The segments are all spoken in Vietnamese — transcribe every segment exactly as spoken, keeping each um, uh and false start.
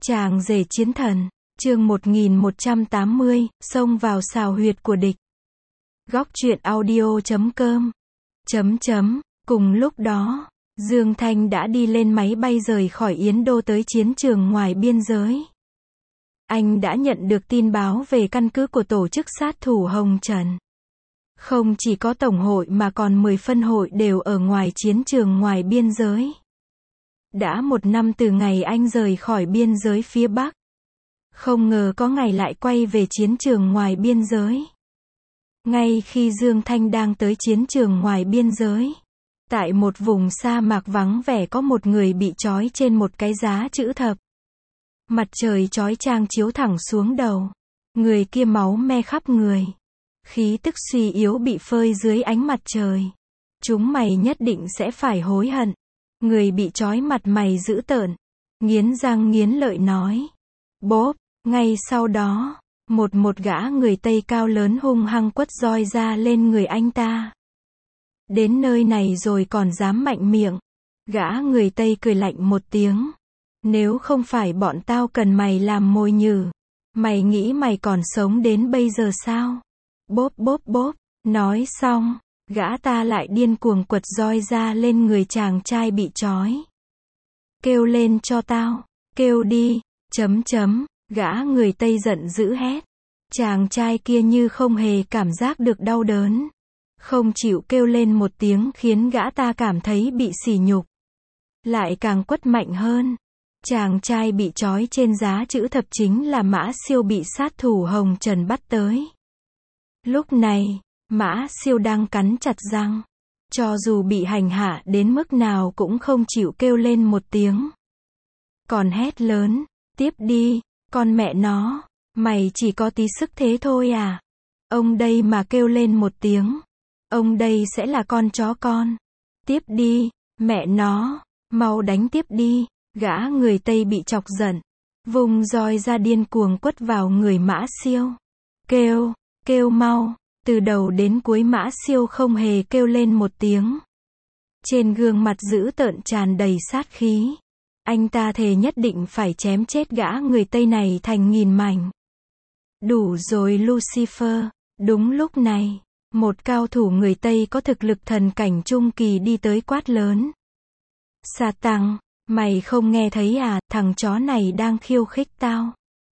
Chàng rể chiến thần, chương một nghìn một trăm tám mươi, xông vào xào huyệt của địch. Góc truyện audio chấm com. Chấm chấm, cùng lúc đó, Dương Thanh đã đi lên máy bay rời khỏi Yến Đô tới chiến trường ngoài biên giới. Anh đã nhận được tin báo về căn cứ của tổ chức sát thủ Hồng Trần. Không chỉ có tổng hội mà còn mười phân hội đều ở ngoài chiến trường ngoài biên giới. Đã một năm từ ngày anh rời khỏi biên giới phía Bắc. Không ngờ có ngày lại quay về chiến trường ngoài biên giới. Ngay khi Dương Thanh đang tới chiến trường ngoài biên giới, tại một vùng sa mạc vắng vẻ có một người bị trói trên một cái giá chữ thập. Mặt trời chói chang chiếu thẳng xuống đầu. Người kia máu me khắp người. Khí tức suy yếu bị phơi dưới ánh mặt trời. Chúng mày nhất định sẽ phải hối hận. Người bị trói mặt mày dữ tợn, nghiến răng nghiến lợi nói. Bốp, ngay sau đó, một một gã người Tây cao lớn hung hăng quất roi ra lên người anh ta. Đến nơi này rồi còn dám mạnh miệng. Gã người Tây cười lạnh một tiếng. Nếu không phải bọn tao cần mày làm mồi nhử, mày nghĩ mày còn sống đến bây giờ sao? Bốp bốp bốp, nói xong, gã ta lại điên cuồng quật roi ra lên người chàng trai bị trói. Kêu lên cho tao, kêu đi, chấm chấm, gã người Tây giận dữ hét. Chàng trai kia như không hề cảm giác được đau đớn. Không chịu kêu lên một tiếng khiến gã ta cảm thấy bị sỉ nhục. Lại càng quất mạnh hơn. Chàng trai bị trói trên giá chữ thập chính là Mã Siêu bị sát thủ Hồng Trần bắt tới. Lúc này, Mã Siêu đang cắn chặt răng. Cho dù bị hành hạ đến mức nào cũng không chịu kêu lên một tiếng. Còn hét lớn, tiếp đi, con mẹ nó, mày chỉ có tí sức thế thôi à? Ông đây mà kêu lên một tiếng. Ông đây sẽ là con chó con. Tiếp đi, mẹ nó, mau đánh tiếp đi. Gã người Tây bị chọc giận. Vùng roi ra điên cuồng quất vào người Mã Siêu. Kêu, kêu mau. Từ đầu đến cuối Mã Siêu không hề kêu lên một tiếng. Trên gương mặt dữ tợn tràn đầy sát khí. Anh ta thề nhất định phải chém chết gã người Tây này thành nghìn mảnh. Đủ rồi Lucifer. Đúng lúc này, một cao thủ người Tây có thực lực thần cảnh trung kỳ đi tới quát lớn. Sa tăng, mày không nghe thấy à, thằng chó này đang khiêu khích tao.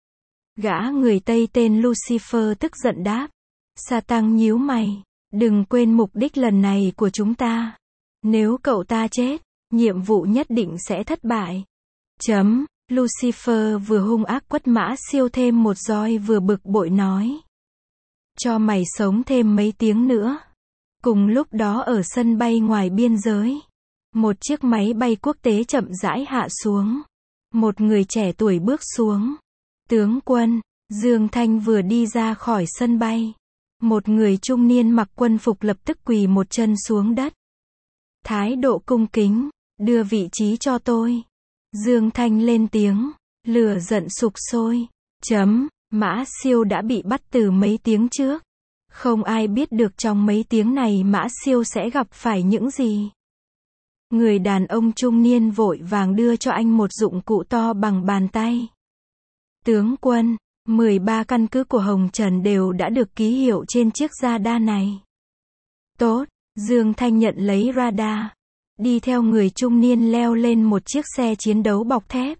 Gã người Tây tên Lucifer tức giận đáp. Sa tăng nhíu mày, đừng quên mục đích lần này của chúng ta. Nếu cậu ta chết, nhiệm vụ nhất định sẽ thất bại. Chấm, Lucifer vừa hung ác quất Mã Siêu thêm một roi vừa bực bội nói. Cho mày sống thêm mấy tiếng nữa. Cùng lúc đó ở sân bay ngoài biên giới, một chiếc máy bay quốc tế chậm rãi hạ xuống. Một người trẻ tuổi bước xuống. Tướng quân, Dương Thanh vừa đi ra khỏi sân bay. Một người trung niên mặc quân phục lập tức quỳ một chân xuống đất. Thái độ cung kính, đưa vị trí cho tôi. Dương Thanh lên tiếng, lửa giận sục sôi. Chấm, Mã Siêu đã bị bắt từ mấy tiếng trước. Không ai biết được trong mấy tiếng này Mã Siêu sẽ gặp phải những gì. Người đàn ông trung niên vội vàng đưa cho anh một dụng cụ to bằng bàn tay. Tướng quân, mười ba căn cứ của Hồng Trần đều đã được ký hiệu trên chiếc radar này. Tốt, Dương Thanh nhận lấy radar. Đi theo người trung niên leo lên một chiếc xe chiến đấu bọc thép.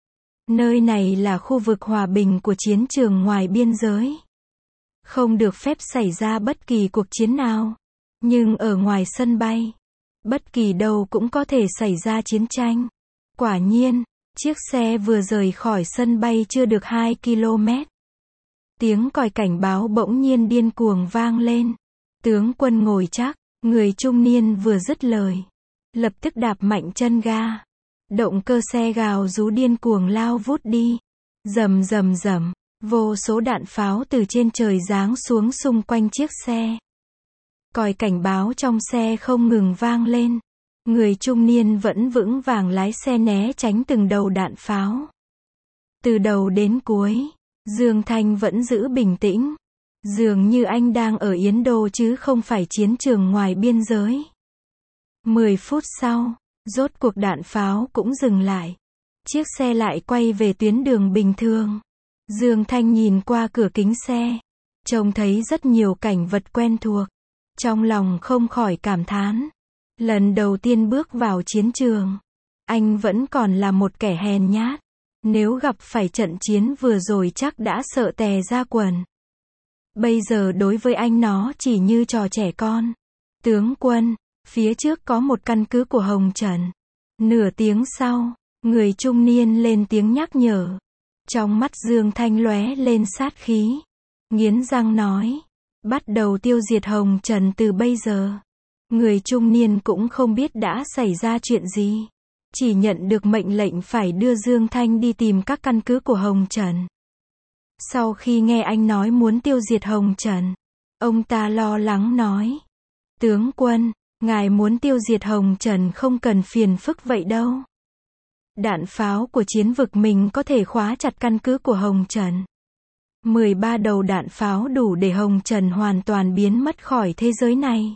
Nơi này là khu vực hòa bình của chiến trường ngoài biên giới. Không được phép xảy ra bất kỳ cuộc chiến nào. Nhưng ở ngoài sân bay, bất kỳ đâu cũng có thể xảy ra chiến tranh. Quả nhiên, chiếc xe vừa rời khỏi sân bay chưa được hai ki lô mét. Tiếng còi cảnh báo bỗng nhiên điên cuồng vang lên. Tướng quân ngồi chắc, người trung niên vừa dứt lời. Lập tức đạp mạnh chân ga. Động cơ xe gào rú điên cuồng lao vút đi. Rầm rầm rầm, vô số đạn pháo từ trên trời giáng xuống xung quanh chiếc xe. Còi cảnh báo trong xe không ngừng vang lên. Người trung niên vẫn vững vàng lái xe né tránh từng đầu đạn pháo. Từ đầu đến cuối, Dương Thanh vẫn giữ bình tĩnh. Dường như anh đang ở Yến Đô chứ không phải chiến trường ngoài biên giới. Mười phút sau, rốt cuộc đạn pháo cũng dừng lại. chiếc xe lại quay về tuyến đường bình thường. Dương Thanh nhìn qua cửa kính xe, trông thấy rất nhiều cảnh vật quen thuộc. Trong lòng không khỏi cảm thán. Lần đầu tiên bước vào chiến trường, anh vẫn còn là một kẻ hèn nhát. Nếu gặp phải trận chiến vừa rồi chắc đã sợ tè ra quần. Bây giờ đối với anh nó chỉ như trò trẻ con. Tướng quân, phía trước có một căn cứ của Hồng Trần. Nửa tiếng sau, người trung niên lên tiếng nhắc nhở. Trong mắt Dương Thanh lóe lên sát khí. Nghiến răng nói, bắt đầu tiêu diệt Hồng Trần từ bây giờ. Người trung niên cũng không biết đã xảy ra chuyện gì. Chỉ nhận được mệnh lệnh phải đưa Dương Thanh đi tìm các căn cứ của Hồng Trần. Sau khi nghe anh nói muốn tiêu diệt Hồng Trần, ông ta lo lắng nói. Tướng quân, ngài muốn tiêu diệt Hồng Trần không cần phiền phức vậy đâu. Đạn pháo của chiến vực mình có thể khóa chặt căn cứ của Hồng Trần. mười ba đầu đạn pháo đủ để Hồng Trần hoàn toàn biến mất khỏi thế giới này.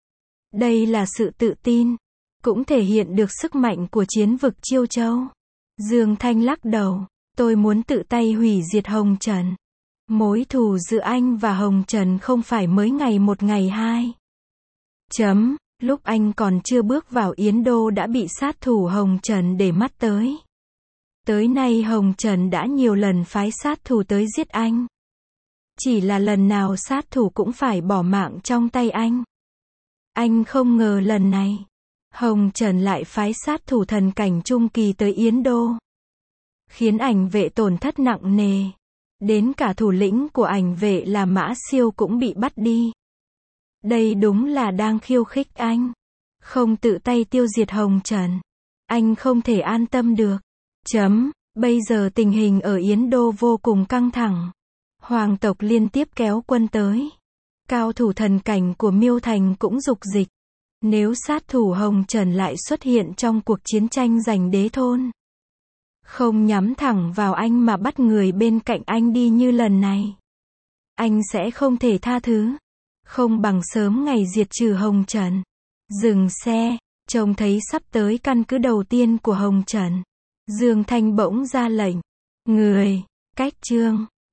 Đây là sự tự tin, cũng thể hiện được sức mạnh của chiến vực Chiêu Châu. Dương Thanh lắc đầu, tôi muốn tự tay hủy diệt Hồng Trần. Mối thù giữa anh và Hồng Trần không phải mới ngày một ngày hai. Chấm, lúc anh còn chưa bước vào Yến Đô đã bị sát thủ Hồng Trần để mắt tới. Tới nay Hồng Trần đã nhiều lần phái sát thủ tới giết anh. Chỉ là lần nào sát thủ cũng phải bỏ mạng trong tay anh. Anh không ngờ lần này, Hồng Trần lại phái sát thủ thần cảnh trung kỳ tới Yến Đô. Khiến ảnh vệ tổn thất nặng nề. Đến cả thủ lĩnh của ảnh vệ là Mã Siêu cũng bị bắt đi. Đây đúng là đang khiêu khích anh. Không tự tay tiêu diệt Hồng Trần, anh không thể an tâm được. Chấm, bây giờ tình hình ở Yến Đô vô cùng căng thẳng. Hoàng tộc liên tiếp kéo quân tới. Cao thủ thần cảnh của Miêu Thành cũng dục dịch. Nếu sát thủ Hồng Trần lại xuất hiện trong cuộc chiến tranh giành đế thôn, không nhắm thẳng vào anh mà bắt người bên cạnh anh đi như lần này, anh sẽ không thể tha thứ. Không bằng sớm ngày diệt trừ Hồng Trần. Dừng xe, trông thấy sắp tới căn cứ đầu tiên của Hồng Trần. Dương Thanh bỗng ra lệnh. Người, cách chương.